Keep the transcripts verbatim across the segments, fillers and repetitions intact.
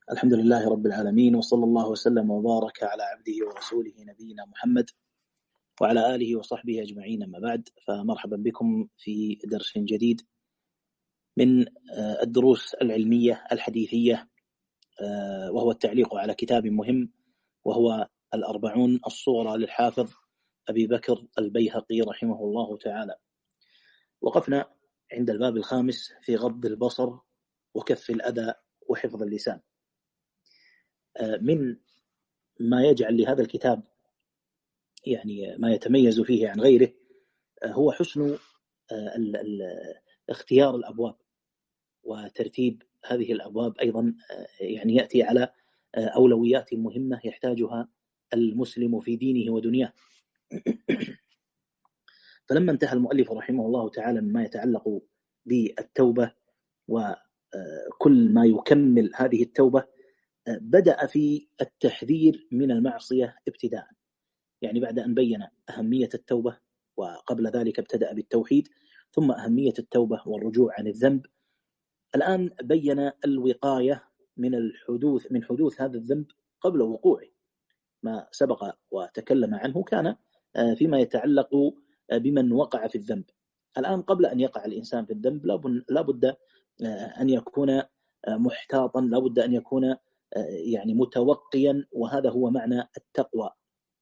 الحمد لله رب العالمين، وصلى الله وسلم وبارك على عبده ورسوله نبينا محمد وعلى آله وصحبه أجمعين. أما بعد، فمرحبا بكم في درس جديد من الدروس العلمية الحديثية، وهو التعليق على كتاب مهم وهو الأربعون الصغرى للحافظ أبي بكر البيهقي رحمه الله تعالى. وقفنا عند الباب الخامس في غض البصر وكف الأذى وحفظ اللسان. من ما يجعل لهذا الكتاب يعني ما يتميز فيه عن غيره هو حسن اختيار الأبواب وترتيب هذه الأبواب، أيضا يعني يأتي على أولويات مهمة يحتاجها المسلم في دينه ودنياه. فلما انتهى المؤلف رحمه الله تعالى مما يتعلق بالتوبة وكل ما يكمل هذه التوبة، بدأ في التحذير من المعصية ابتداء، يعني بعد أن بين أهمية التوبة وقبل ذلك ابتدأ بالتوحيد ثم أهمية التوبة والرجوع عن الذنب. الآن بين الوقاية من الحدوث من حدوث هذا الذنب قبل وقوعه. ما سبق وتكلم عنه كان فيما يتعلق بمن وقع في الذنب. الآن قبل أن يقع الإنسان في الذنب لا بد أن يكون محتاطا، لا بد أن يكون يعني متوقيا، وهذا هو معنى التقوى.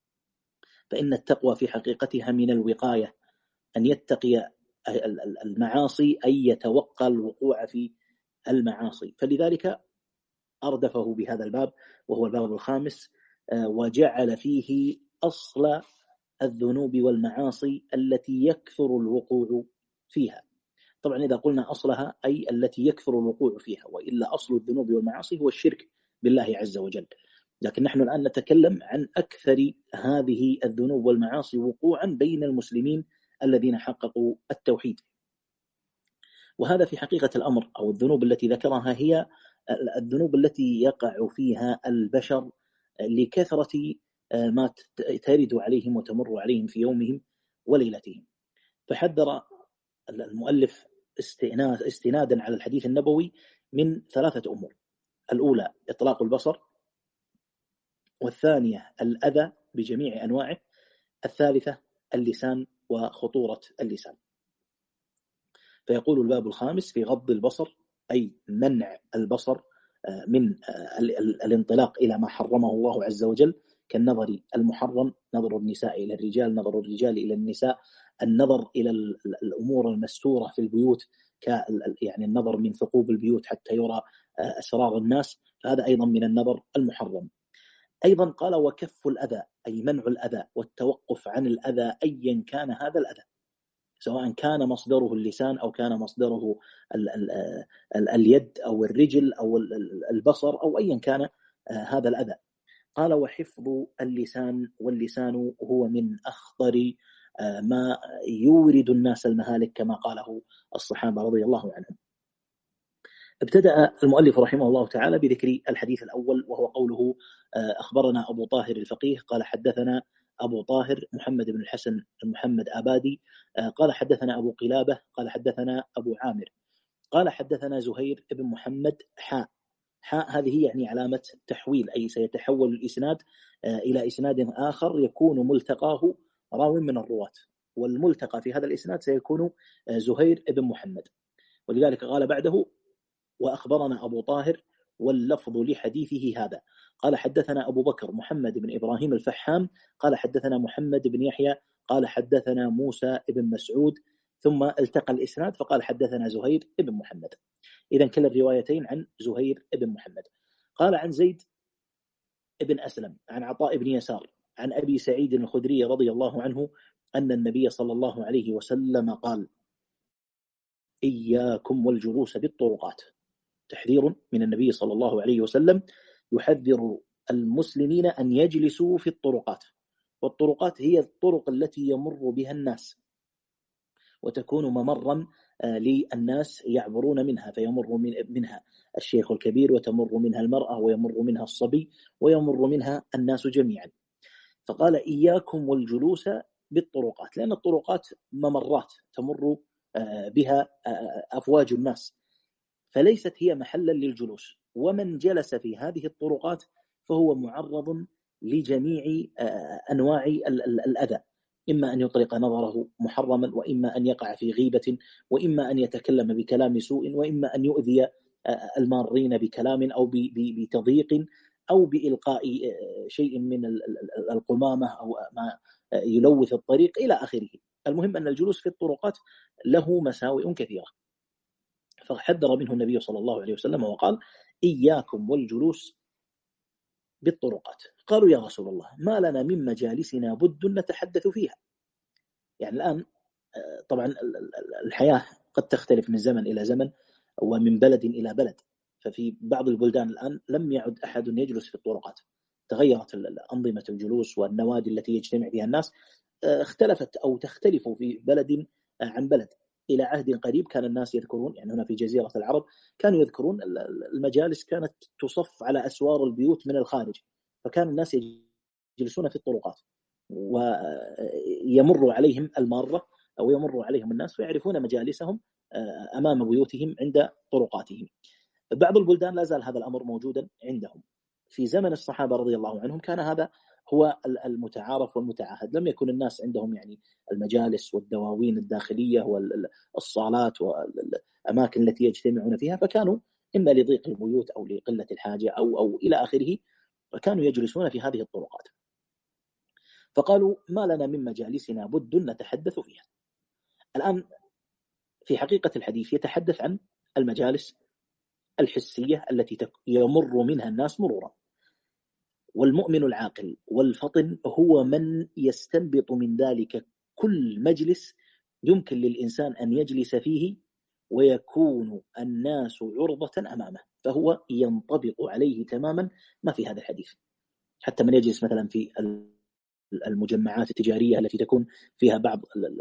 فإن التقوى في حقيقتها من الوقاية، أن يتقي المعاصي أي يتوقى الوقوع في المعاصي. فلذلك أردفه بهذا الباب وهو الباب الخامس، وجعل فيه أصل الذنوب والمعاصي التي يكثر الوقوع فيها. طبعا إذا قلنا أصلها أي التي يكثر الوقوع فيها، وإلا أصل الذنوب والمعاصي هو الشرك بالله عز وجل. لكن نحن الآن نتكلم عن أكثر هذه الذنوب والمعاصي وقوعا بين المسلمين الذين حققوا التوحيد. وهذا في حقيقة الأمر، أو الذنوب التي ذكرها هي الذنوب التي يقع فيها البشر لكثرة ما ترد عليهم وتمر عليهم في يومهم وليلتهم. فحذر المؤلف استنادا على الحديث النبوي من ثلاثة أمور: الأولى إطلاق البصر، والثانية الأذى بجميع أنواعه، الثالثة اللسان وخطورة اللسان. فيقول الباب الخامس في غض البصر، أي منع البصر من الانطلاق إلى ما حرمه الله عز وجل، كالنظر المحرم، نظر النساء إلى الرجال، نظر الرجال إلى النساء، النظر إلى الأمور المستورة في البيوت، يعني النظر من ثقوب البيوت حتى يرى أسرار الناس، فهذا أيضا من النظر المحرم. أيضا قال وكف الأذى، أي منع الأذى والتوقف عن الأذى أيا كان هذا الأذى، سواء كان مصدره اللسان أو كان مصدره ال ال ال اليد أو الرجل أو البصر أو أيا كان هذا الأذى. قال وحفظ اللسان، واللسان هو من أخطر ما يورد الناس المهالك كما قاله الصحابة رضي الله عنهم. ابتدأ المؤلف رحمه الله تعالى بذكر الحديث الأول، وهو قوله أخبرنا أبو طاهر الفقيه قال حدثنا أبو طاهر محمد بن الحسن محمد آبادي قال حدثنا أبو قلابة قال حدثنا أبو عامر قال حدثنا زهير بن محمد حاء حاء هذه يعني علامة تحويل، أي سيتحول الإسناد إلى إسناد آخر يكون ملتقاه راو من الرواة، والملتقى في هذا الإسناد سيكون زهير بن محمد. ولذلك قال بعده وأخبرنا أبو طاهر واللفظ لحديثه هذا. قال حدثنا أبو بكر محمد بن إبراهيم الفحام قال حدثنا محمد بن يحيى قال حدثنا موسى بن مسعود، ثم التقى الإسناد فقال حدثنا زهير بن محمد. إذن كلا الروايتين عن زهير بن محمد. قال عن زيد بن أسلم عن عطاء بن يسار عن أبي سعيد الخدري رضي الله عنه أن النبي صلى الله عليه وسلم قال إياكم والجلوس بالطرقات، تحذير من النبي صلى الله عليه وسلم يحذر المسلمين أن يجلسوا في الطرقات. والطرقات هي الطرق التي يمر بها الناس وتكون ممرا للناس يعبرون منها، فيمر منها الشيخ الكبير وتمر منها المرأة ويمر منها الصبي ويمر منها الناس جميعا. فقال إياكم والجلوس بالطرقات، لأن الطرقات ممرات تمر بها أفواج الناس، فليست هي محلا للجلوس، ومن جلس في هذه الطرقات فهو معرض لجميع أنواع الأذى، إما أن يطلق نظره محرما، وإما أن يقع في غيبة، وإما أن يتكلم بكلام سوء، وإما أن يؤذي المارين بكلام أو بتضييق أو بإلقاء شيء من القمامة أو ما يلوث الطريق إلى آخره. المهم أن الجلوس في الطرقات له مساوئ كثيرة، فحذر منه النبي صلى الله عليه وسلم وقال: إياكم والجلوس بالطرقات. قالوا: يا رسول الله، ما لنا من مجالسنا بد نتحدث فيها. يعني الآن طبعا الحياة قد تختلف من زمن إلى زمن ومن بلد إلى بلد، ففي بعض البلدان الآن لم يعد أحد يجلس في الطرقات، تغيرت أنظمة الجلوس والنوادي التي يجتمع فيها الناس، اختلفت أو تختلف في بلد عن بلد. إلى عهد قريب كان الناس يذكرون، يعني هنا في جزيرة العرب كانوا يذكرون المجالس كانت تصف على أسوار البيوت من الخارج، فكان الناس يجلسون في الطرقات ويمر عليهم المارة أو يمر عليهم الناس فيعرفون مجالسهم أمام بيوتهم عند طرقاتهم. بعض البلدان لا زال هذا الأمر موجودا عندهم. في زمن الصحابة رضي الله عنهم كان هذا هو المتعارف والمتعاهد، لم يكن الناس عندهم يعني المجالس والدواوين الداخلية والصالات والأماكن التي يجتمعون فيها، فكانوا إما لضيق البيوت أو لقلة الحاجة أو أو إلى آخره، فكانوا يجلسون في هذه الطرقات. فقالوا: ما لنا من مجالسنا بد نتحدث فيها. الآن في حقيقة الحديث يتحدث عن المجالس الحسية التي يمر منها الناس مرورا، والمؤمن العاقل والفطن هو من يستنبط من ذلك كل مجلس يمكن للإنسان أن يجلس فيه ويكون الناس عرضة أمامه، فهو ينطبق عليه تماما ما في هذا الحديث. حتى من يجلس مثلا في المجمعات التجارية التي تكون فيها بعض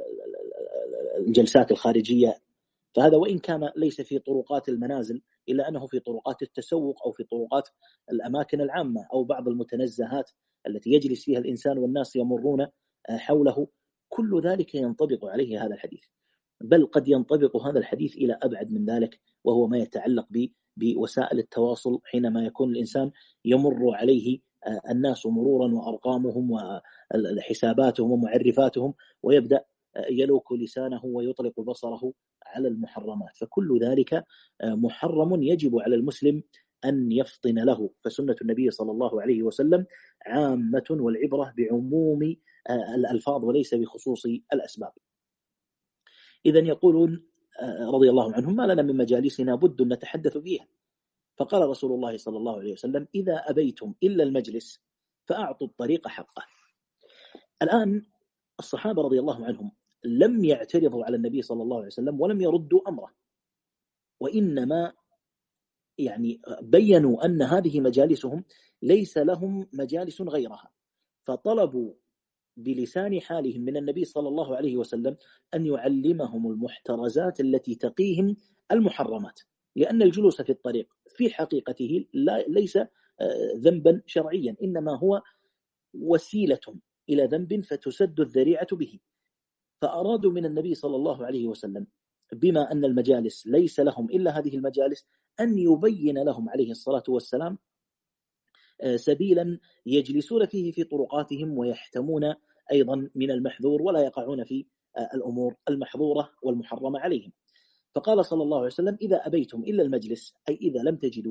الجلسات الخارجية، فهذا وإن كان ليس في طرقات المنازل إلا أنه في طرقات التسوق أو في طرقات الأماكن العامة أو بعض المتنزهات التي يجلس فيها الإنسان والناس يمرون حوله، كل ذلك ينطبق عليه هذا الحديث. بل قد ينطبق هذا الحديث إلى أبعد من ذلك، وهو ما يتعلق بوسائل التواصل، حينما يكون الإنسان يمر عليه الناس مرورا وأرقامهم وحساباتهم ومعرفاتهم، ويبدأ يلوك لسانه ويطلق بصره على المحرمات، فكل ذلك محرم يجب على المسلم أن يفطن له. فسنة النبي صلى الله عليه وسلم عامة، والعبرة بعموم الألفاظ وليس بخصوص الأسباب. إذن يقولون رضي الله عنهم: ما لنا من مجالسنا بد نتحدث فيها. فقال رسول الله صلى الله عليه وسلم: إذا أبيتم إلا المجلس فأعطوا الطريق حقه. الآن الصحابة رضي الله عنهم لم يعترضوا على النبي صلى الله عليه وسلم ولم يردوا أمره، وإنما يعني بيّنوا أن هذه مجالسهم ليس لهم مجالس غيرها، فطلبوا بلسان حالهم من النبي صلى الله عليه وسلم أن يعلمهم المحترزات التي تقيهم المحرمات، لأن الجلوس في الطريق في حقيقته لا ليس ذنبا شرعيا، إنما هو وسيلة إلى ذنب فتسد الذريعة به. فأرادوا من النبي صلى الله عليه وسلم بما أن المجالس ليس لهم إلا هذه المجالس أن يبين لهم عليه الصلاة والسلام سبيلا يجلسون فيه في طرقاتهم ويحتمون أيضا من المحذور ولا يقعون في الأمور المحظورة والمحرمة عليهم. فقال صلى الله عليه وسلم: إذا أبيتم إلا المجلس، أي إذا لم تجدوا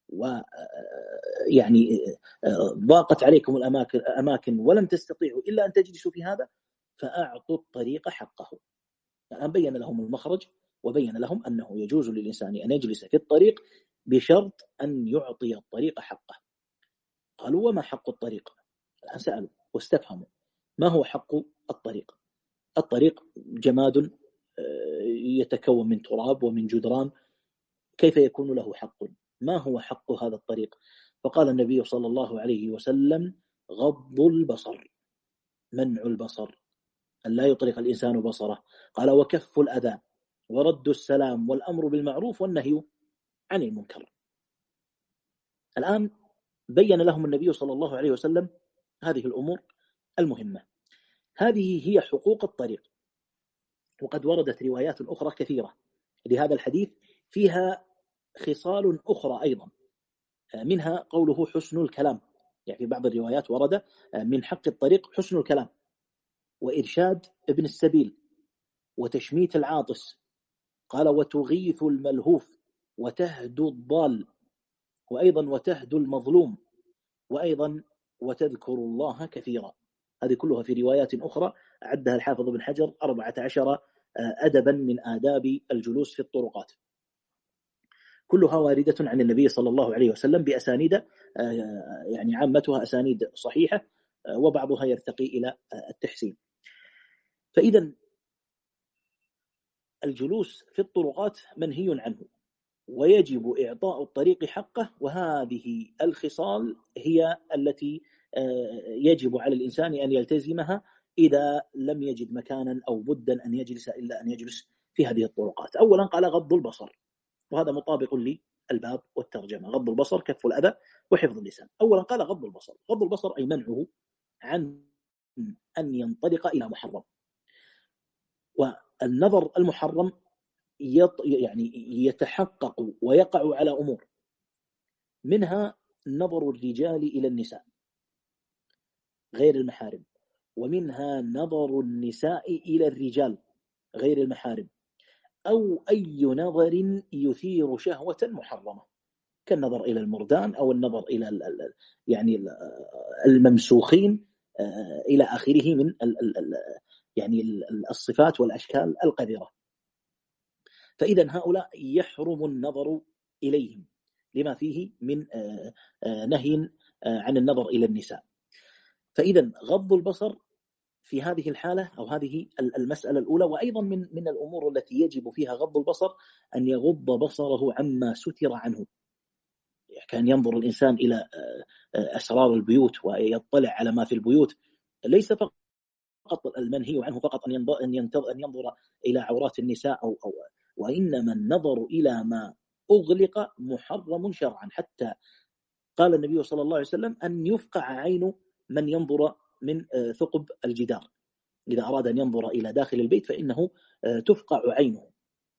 ويعني ضاقت عليكم الأماكن ولم تستطيعوا إلا أن تجلسوا في هذا، فأعطوا الطريق حقه. يعني بين لهم المخرج وبين لهم أنه يجوز للإنسان أن يجلس في الطريق بشرط أن يعطي الطريق حقه. قالوا: وما حق الطريق؟ الآن سألوا واستفهموا: ما هو حق الطريق؟ الطريق جماد يتكون من تراب ومن جدران، كيف يكون له حق؟ ما هو حق هذا الطريق؟ فقال النبي صلى الله عليه وسلم: غض البصر، منع البصر، أن لا يطلق الإنسان بصره. قال: وكف الأذى، ورد السلام، والأمر بالمعروف والنهي عن المنكر. الآن بين لهم النبي صلى الله عليه وسلم هذه الأمور المهمة. هذه هي حقوق الطريق، وقد وردت روايات أخرى كثيرة لهذا الحديث فيها خصال أخرى أيضا، منها قوله حسن الكلام، يعني في بعض الروايات ورد من حق الطريق حسن الكلام، وإرشاد ابن السبيل، وتشميت العاطس، قال وتغيث الملهوف، وتهدو الضال، وأيضا وتهدو المظلوم، وأيضا وتذكر الله كثيرا. هذه كلها في روايات أخرى عدها الحافظ ابن حجر أربعة عشر أدبا من آداب الجلوس في الطرقات، كلها واردة عن النبي صلى الله عليه وسلم بأسانيد يعني عامتها أسانيد صحيحة، وبعضها يرتقي إلى التحسين. فإذا الجلوس في الطرقات منهي عنه، ويجب إعطاء الطريق حقه، وهذه الخصال هي التي يجب على الإنسان أن يلتزمها إذا لم يجد مكانا أو بدا أن يجلس إلا أن يجلس في هذه الطرقات. أولا قال غض البصر، وهذا مطابق للباب والترجمة، غض البصر كف الأذى وحفظ اللسان. أولا قال غض البصر، غض البصر أي منعه عن أن ينطلق إلى محرم. والنظر المحرم يعني يتحقق ويقع على أمور، منها نظر الرجال إلى النساء غير المحارم، ومنها نظر النساء إلى الرجال غير المحارم، أو أي نظر يثير شهوة محرمة كالنظر إلى المردان أو النظر إلى يعني الممسوخين إلى آخره من يعني الصفات والأشكال القذرة. فإذا هؤلاء يحرم النظر إليهم لما فيه من نهي عن النظر إلى النساء. فإذا غض البصر في هذه الحالة أو هذه المسألة الأولى. وأيضا من من الأمور التي يجب فيها غض البصر أن يغض بصره عما ستر عنه. كان ينظر الإنسان إلى أسرار البيوت ويطلع على ما في البيوت، ليس فقط المنهي عنه فقط أن ينظر أن ينظر, أن ينظر إلى عورات النساء أو, أو وإنما النظر إلى ما أغلق محرم شرعا، حتى قال النبي صلى الله عليه وسلم أن يفقع عين من ينظر من ثقب الجدار، إذا أراد أن ينظر إلى داخل البيت فإنه تفقع عينه،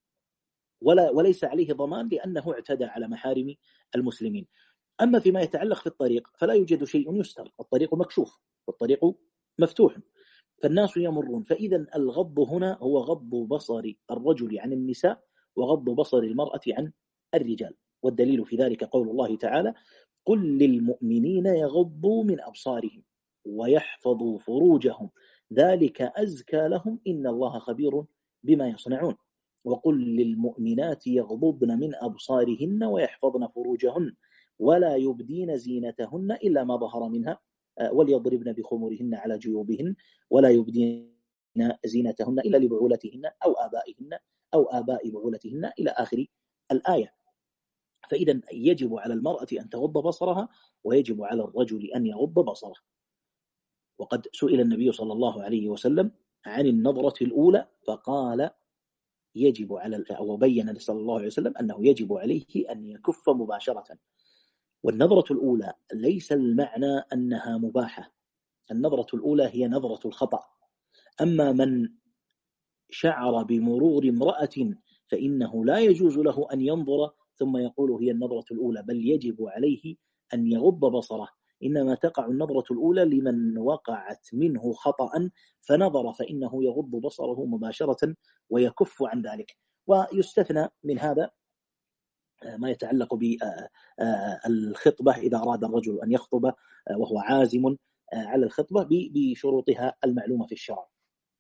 ولا وليس عليه ضمان لأنه اعتدى على محارم المسلمين. أما فيما يتعلق في الطريق فلا يوجد شيء يستر، الطريق مكشوف والطريق مفتوح، فالناس يمرون. فإذا الغض هنا هو غض بصر الرجل عن النساء وغض بصر المرأة عن الرجال. والدليل في ذلك قول الله تعالى قل للمؤمنين يغضوا من أبصارهم ويحفظوا فروجهم ذلك أزكى لهم إن الله خبير بما يصنعون. وقل للمؤمنات يغضضن من أبصارهن ويحفظن فروجهن ولا يبدين زينتهن إلا ما ظهر منها وليضربن بخمورهن على جيوبهن ولا يبدين زينتهن إلا لبعولتهن أو آبائهن أو آباء بعولتهن إلى آخر الآية. فإذا يجب على المرأة أن تغض بصرها ويجب على الرجل أن يغض بصره. وقد سئل النبي صلى الله عليه وسلم عن النظرة الأولى فقال يجب على أو بين صلى الله عليه وسلم أنه يجب عليه أن يكف مباشرة. والنظرة الأولى ليس المعنى أنها مباحة، النظرة الأولى هي نظرة الخطأ. أما من شعر بمرور امرأة فإنه لا يجوز له أن ينظر ثم يقول هي النظرة الأولى، بل يجب عليه أن يغض بصره. إنما تقع النظرة الأولى لمن وقعت منه خطأ فنظر، فإنه يغض بصره مباشرة ويكف عن ذلك. ويستثنى من هذا ما يتعلق بالخطبة إذا أراد الرجل أن يخطب وهو عازم على الخطبة بشروطها المعلومة في الشرع.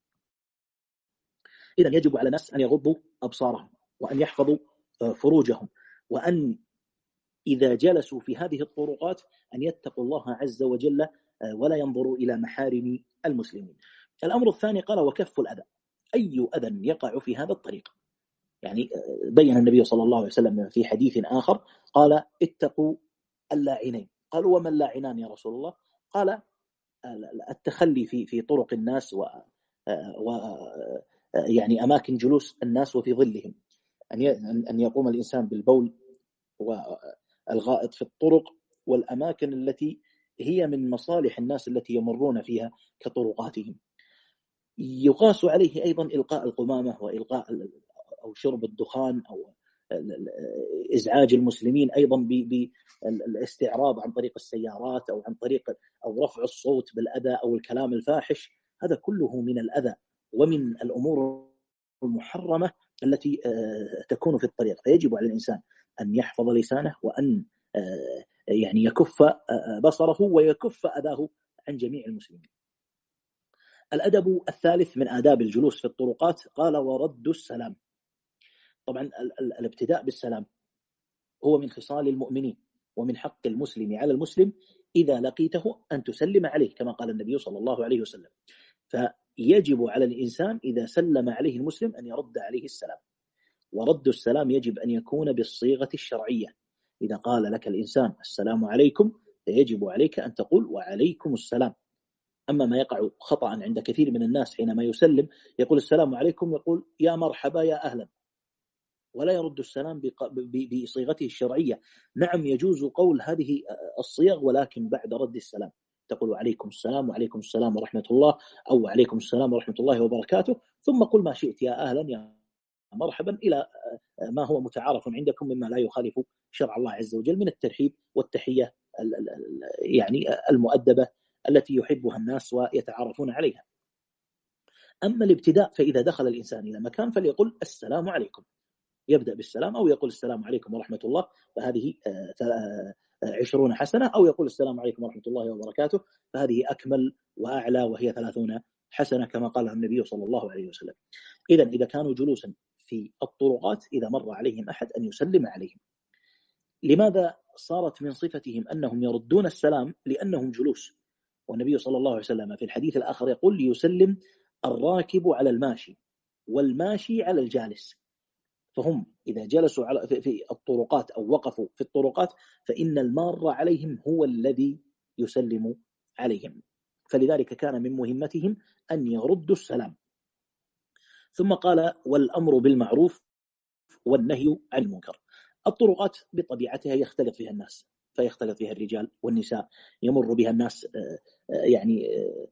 إذن يجب على الناس أن يغضوا أبصارهم وأن يحفظوا فروجهم، وأن إذا جلسوا في هذه الطرقات أن يتقوا الله عز وجل ولا ينظروا إلى محارم المسلمين. الأمر الثاني قال وكف الأذى، أي أذى يقع في هذا الطريق. يعني بين النبي صلى الله عليه وسلم في حديث آخر قال اتقوا اللاعنين. قالوا وما اللاعنان يا رسول الله؟ قال التخلي في في طرق الناس و, و يعني أماكن جلوس الناس وفي ظلهم، أن أن يقوم الإنسان بالبول والغائط في الطرق والأماكن التي هي من مصالح الناس التي يمرون فيها كطرقاتهم. يقاس عليه أيضا إلقاء القمامة وإلقاء أو شرب الدخان أو إزعاج المسلمين أيضا بالاستعراض عن طريق السيارات أو عن طريق أو رفع الصوت بالأذى أو الكلام الفاحش، هذا كله من الأذى ومن الأمور المحرمة التي تكون في الطريق. فيجب على الإنسان أن يحفظ لسانه وأن يعني يكف بصره ويكف أذاه عن جميع المسلمين. الأدب الثالث من آداب الجلوس في الطرقات قال ورد السلام. طبعا الابتداء بالسلام هو من خصال المؤمنين، ومن حق المسلم على المسلم إذا لقيته أن تسلم عليه كما قال النبي صلى الله عليه وسلم. فيجب على الإنسان إذا سلم عليه المسلم أن يرد عليه السلام. ورد السلام يجب أن يكون بالصيغة الشرعية. إذا قال لك الإنسان السلام عليكم فيجب عليك أن تقول وعليكم السلام. أما ما يقع خطأ عند كثير من الناس حينما يسلم يقول السلام عليكم يقول يا مرحبا يا أهلا، ولا يرد السلام بصيغته الشرعية. نعم يجوز قول هذه الصيغ ولكن بعد رد السلام تقول عليكم السلام وعليكم السلام ورحمة الله أو عليكم السلام ورحمة الله وبركاته، ثم قل ما شئت يا أهلا يا مرحبا إلى ما هو متعارف عندكم مما لا يخالف شرع الله عز وجل من الترحيب والتحية يعني المؤدبة التي يحبها الناس ويتعارفون عليها. أما الابتداء فإذا دخل الإنسان إلى مكان فليقل السلام عليكم، يبدأ بالسلام أو يقول السلام عليكم ورحمة الله فهذه عشرون حسنة، أو يقول السلام عليكم ورحمة الله وبركاته فهذه أكمل وأعلى وهي ثلاثون حسنة كما قال النبي صلى الله عليه وسلم. إذن إذا كانوا جلوسا في الطرقات إذا مر عليهم أحد أن يسلم عليهم. لماذا صارت من صفتهم أنهم يردون السلام؟ لأنهم جلوس، والنبي صلى الله عليه وسلم في الحديث الآخر يقول ليسلم الراكب على الماشي والماشي على الجالس. فهم إذا جلسوا على في الطرقات أو وقفوا في الطرقات فإن المار عليهم هو الذي يسلم عليهم، فلذلك كان من مهمتهم أن يردوا السلام. ثم قال والأمر بالمعروف والنهي عن المنكر. الطرقات بطبيعتها يختلط فيها الناس، فيختلط فيها الرجال والنساء، يمر بها الناس يعني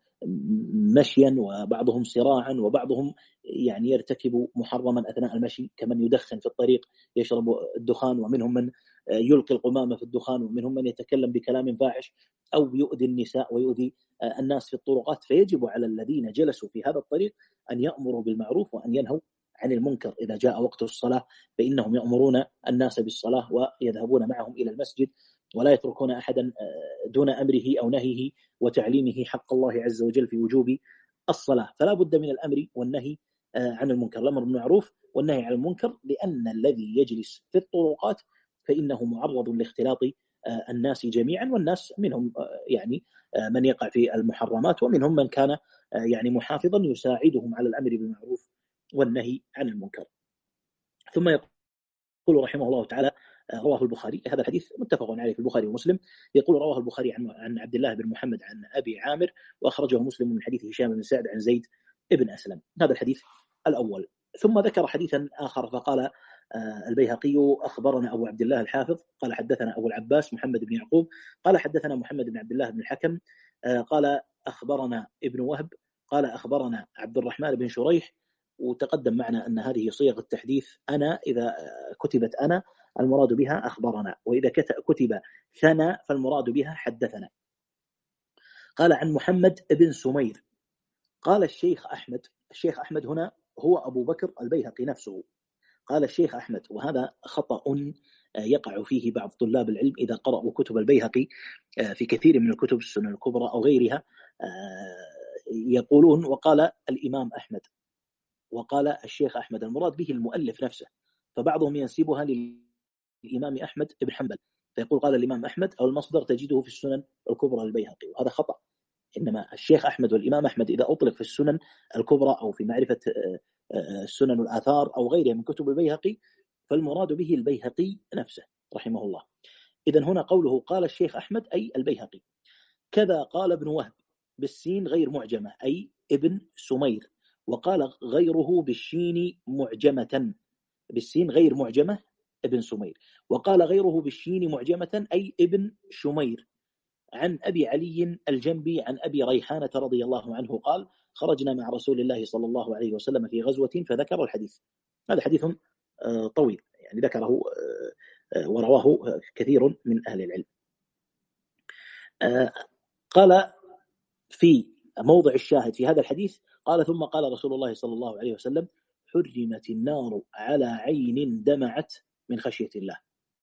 مشيا وبعضهم سراعا وبعضهم يعني يرتكب محرما أثناء المشي كمن يدخن في الطريق يشرب الدخان، ومنهم من يلقي القمامة في الدخان، ومنهم من يتكلم بكلام فاحش أو يؤذي النساء ويؤذي الناس في الطرقات. فيجب على الذين جلسوا في هذا الطريق أن يأمروا بالمعروف وأن ينهوا عن المنكر. إذا جاء وقت الصلاة فإنهم يأمرون الناس بالصلاة ويذهبون معهم إلى المسجد ولا يتركون أحدا دون أمره أو نهيه وتعليمه حق الله عز وجل في وجوب الصلاة. فلا بد من الأمر والنهي عن المنكر، الأمر بالمعروف والنهي عن المنكر، لأن الذي يجلس في الطرقات فإنه معرض لاختلاط الناس جميعا، والناس منهم يعني من يقع في المحرمات ومنهم من كان يعني محافظا يساعدهم على الأمر بالمعروف والنهي عن المنكر. ثم يقول رحمه الله تعالى رواه البخاري، هذا الحديث متفق عليه في البخاري ومسلم، يقول رواه البخاري عن عن عبد الله بن محمد عن أبي عامر، وأخرجه مسلم من حديث هشام بن سعد عن زيد بن أسلم. هذا الحديث الأول. ثم ذكر حديثا آخر فقال البيهقي أخبرنا أبو عبد الله الحافظ قال حدثنا أبو العباس محمد بن يعقوب قال حدثنا محمد بن عبد الله بن الحكم قال أخبرنا ابن وهب قال أخبرنا عبد الرحمن بن شريح. وتقدم معنا أن هذه صيغ التحديث أنا، إذا كتبت أنا المراد بها أخبرنا، وإذا كتب ثنا فالمراد بها حدثنا. قال عن محمد بن سمير قال الشيخ أحمد، الشيخ أحمد هنا هو أبو بكر البيهقي نفسه، قال الشيخ أحمد، وهذا خطأ يقع فيه بعض طلاب العلم إذا قرأوا كتب البيهقي في كثير من الكتب السنن الكبرى أو غيرها، يقولون وقال الإمام أحمد وقال الشيخ أحمد، المراد به المؤلف نفسه، فبعضهم ينسبها للإمام أحمد بن حنبل فيقول قال الإمام أحمد، أو المصدر تجده في السنن الكبرى للبيهقي، وهذا خطأ. إنما الشيخ أحمد والإمام أحمد إذا أطلق في السنن الكبرى أو في معرفة السنن والآثار أو غيرها من كتب البيهقي فالمراد به البيهقي نفسه رحمه الله. إذن هنا قوله قال الشيخ أحمد أي البيهقي. كذا قال ابن وهب بالسين غير معجمة أي ابن سمير، وقال غيره بالشين معجمة بالسين غير معجمة ابن سمير، وقال غيره بالشين معجمة أي ابن شمير. عن أبي علي الجنبي عن أبي ريحانة رضي الله عنه قال خرجنا مع رسول الله صلى الله عليه وسلم في غزوة فذكر الحديث. هذا حديث طويل يعني ذكره ورواه كثير من أهل العلم. قال في موضع الشاهد في هذا الحديث، قال ثم قال رسول الله صلى الله عليه وسلم: حرمت النار على عين دمعت من خشية الله.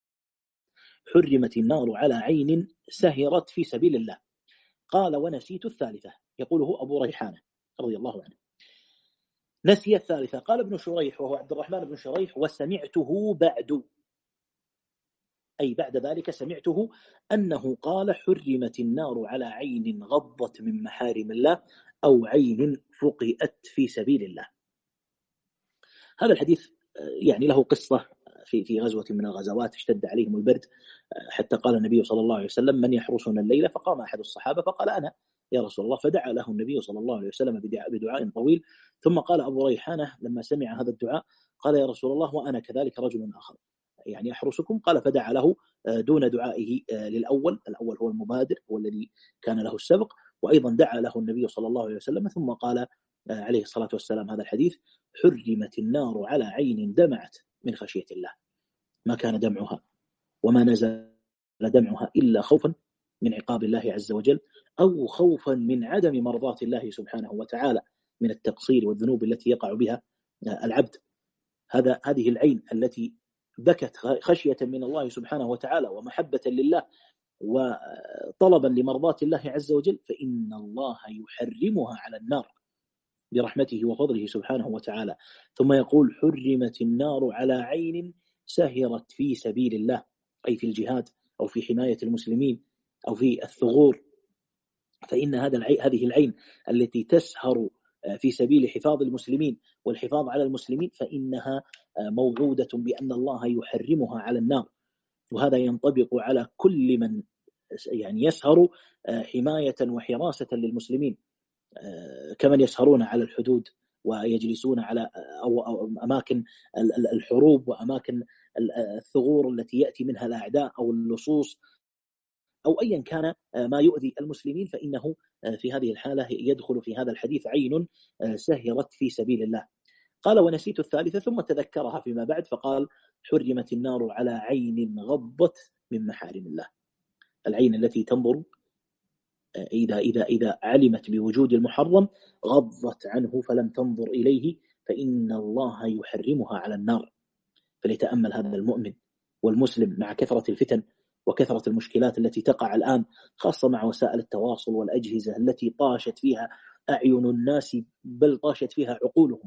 حرمت النار على عين سهرت في سبيل الله. قال: ونسيت الثالثة. يقوله أبو ريحانة رضي الله عنه. نسي الثالثة. قال ابن شريح وهو عبد الرحمن بن شريح: وسمعته بعد، أي بعد ذلك سمعته أنه قال: حرمت النار على عين غضت من محارم الله أو عين فقئت في سبيل الله. هذا الحديث يعني له قصة في في غزوة من الغزوات اشتد عليهم البرد حتى قال النبي صلى الله عليه وسلم: من يحرسنا الليلة؟ فقام أحد الصحابة فقال: أنا يا رسول الله. فدعا له النبي صلى الله عليه وسلم بدعاء طويل. ثم قال أبو ريحانة لما سمع هذا الدعاء قال: يا رسول الله وأنا كذلك رجل آخر يعني أحرسكم. قال: فدعا له دون دعائه للأول. الأول هو المبادر، هو الذي كان له السبق، وأيضا دعا له النبي صلى الله عليه وسلم. ثم قال عليه الصلاة والسلام هذا الحديث: حرمت النار على عين دمعت من خشية الله، ما كان دمعها وما نزل دمعها إلا خوفا من عقاب الله عز وجل، أو خوفا من عدم مرضاة الله سبحانه وتعالى من التقصير والذنوب التي يقع بها العبد. هذا هذه العين التي بكت خشية من الله سبحانه وتعالى ومحبة لله وطلبا لمرضاة الله عز وجل، فإن الله يحرمها على النار برحمته وفضله سبحانه وتعالى. ثم يقول: حرمت النار على عين سهرت في سبيل الله، أي في الجهاد أو في حماية المسلمين أو في الثغور. فإن هذا العين هذه العين التي تسهر في سبيل حفاظ المسلمين والحفاظ على المسلمين فإنها موعودة بأن الله يحرمها على النار. وهذا ينطبق على كل من يعني يسهر حماية وحراسة للمسلمين، كمن يسهرون على الحدود ويجلسون على أو أماكن الحروب وأماكن الثغور التي يأتي منها الأعداء أو اللصوص أو أيا كان ما يؤذي المسلمين، فإنه في هذه الحالة يدخل في هذا الحديث عين سهرت في سبيل الله. قال: ونسيت الثالثة. ثم تذكرها فيما بعد فقال: حرمت النار على عين غضت من محارم الله. العين التي تنظر إذا إذا إذا علمت بوجود المحرم غضت عنه فلم تنظر إليه، فإن الله يحرمها على النار. فليتأمل هذا المؤمن والمسلم مع كثرة الفتن وكثرة المشكلات التي تقع الآن، خاصة مع وسائل التواصل والأجهزة التي طاشت فيها أعين الناس بل طاشت فيها عقولهم.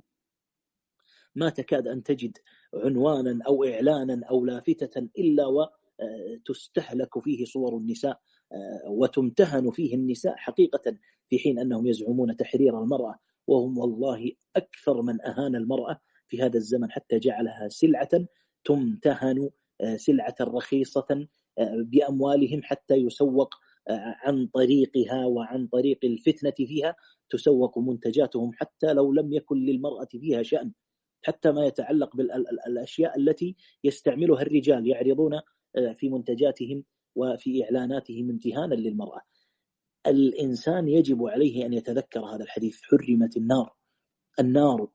ما تكاد أن تجد عنوانا أو إعلانا أو لافتة إلا وتستهلك فيه صور النساء وتمتهن فيه النساء حقيقة، في حين أنهم يزعمون تحرير المرأة، وهم والله أكثر من أهان المرأة في هذا الزمن حتى جعلها سلعة تمتهن، سلعة رخيصة بأموالهم حتى يسوق عن طريقها وعن طريق الفتنة فيها تسوق منتجاتهم، حتى لو لم يكن للمرأة فيها شأن، حتى ما يتعلق بالأشياء التي يستعملها الرجال يعرضون في منتجاتهم وفي إعلاناتهم امتهانا للمرأة. الإنسان يجب عليه أن يتذكر هذا الحديث: حرمت النار. النار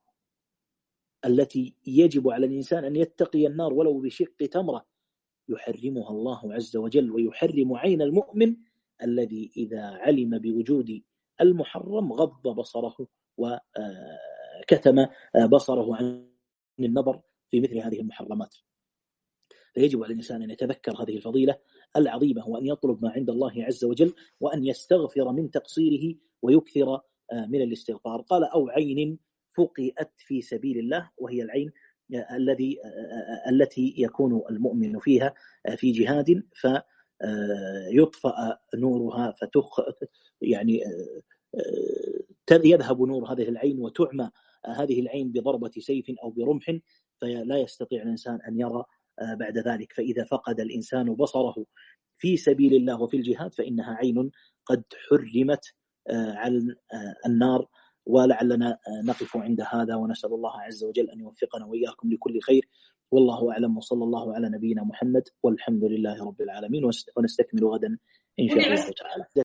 التي يجب على الإنسان أن يتقي النار ولو بشق تمرة يحرمها الله عز وجل، ويحرم عين المؤمن الذي إذا علم بوجود المحرم غض بصره وكتم بصره عن النظر في مثل هذه المحرمات. فيجب على الإنسان أن يتذكر هذه الفضيلة العظيمة وأن يطلب ما عند الله عز وجل وأن يستغفر من تقصيره ويكثر من الاستغفار. قال: أو عين فقئت في سبيل الله، وهي العين الذي التي يكون المؤمن فيها في جهاد فيطفأ نورها فتخ يعني يذهب نور هذه العين وتعمى هذه العين بضربة سيف أو برمح، فلا يستطيع الإنسان أن يرى بعد ذلك. فإذا فقد الإنسان بصره في سبيل الله وفي الجهاد فإنها عين قد حرمت على النار. ولعلنا نقف عند هذا، ونسأل الله عز وجل أن يوفقنا وإياكم لكل خير، والله أعلم، وصلى الله على نبينا محمد، والحمد لله رب العالمين. ونستكمل غدا إن شاء الله تعالى.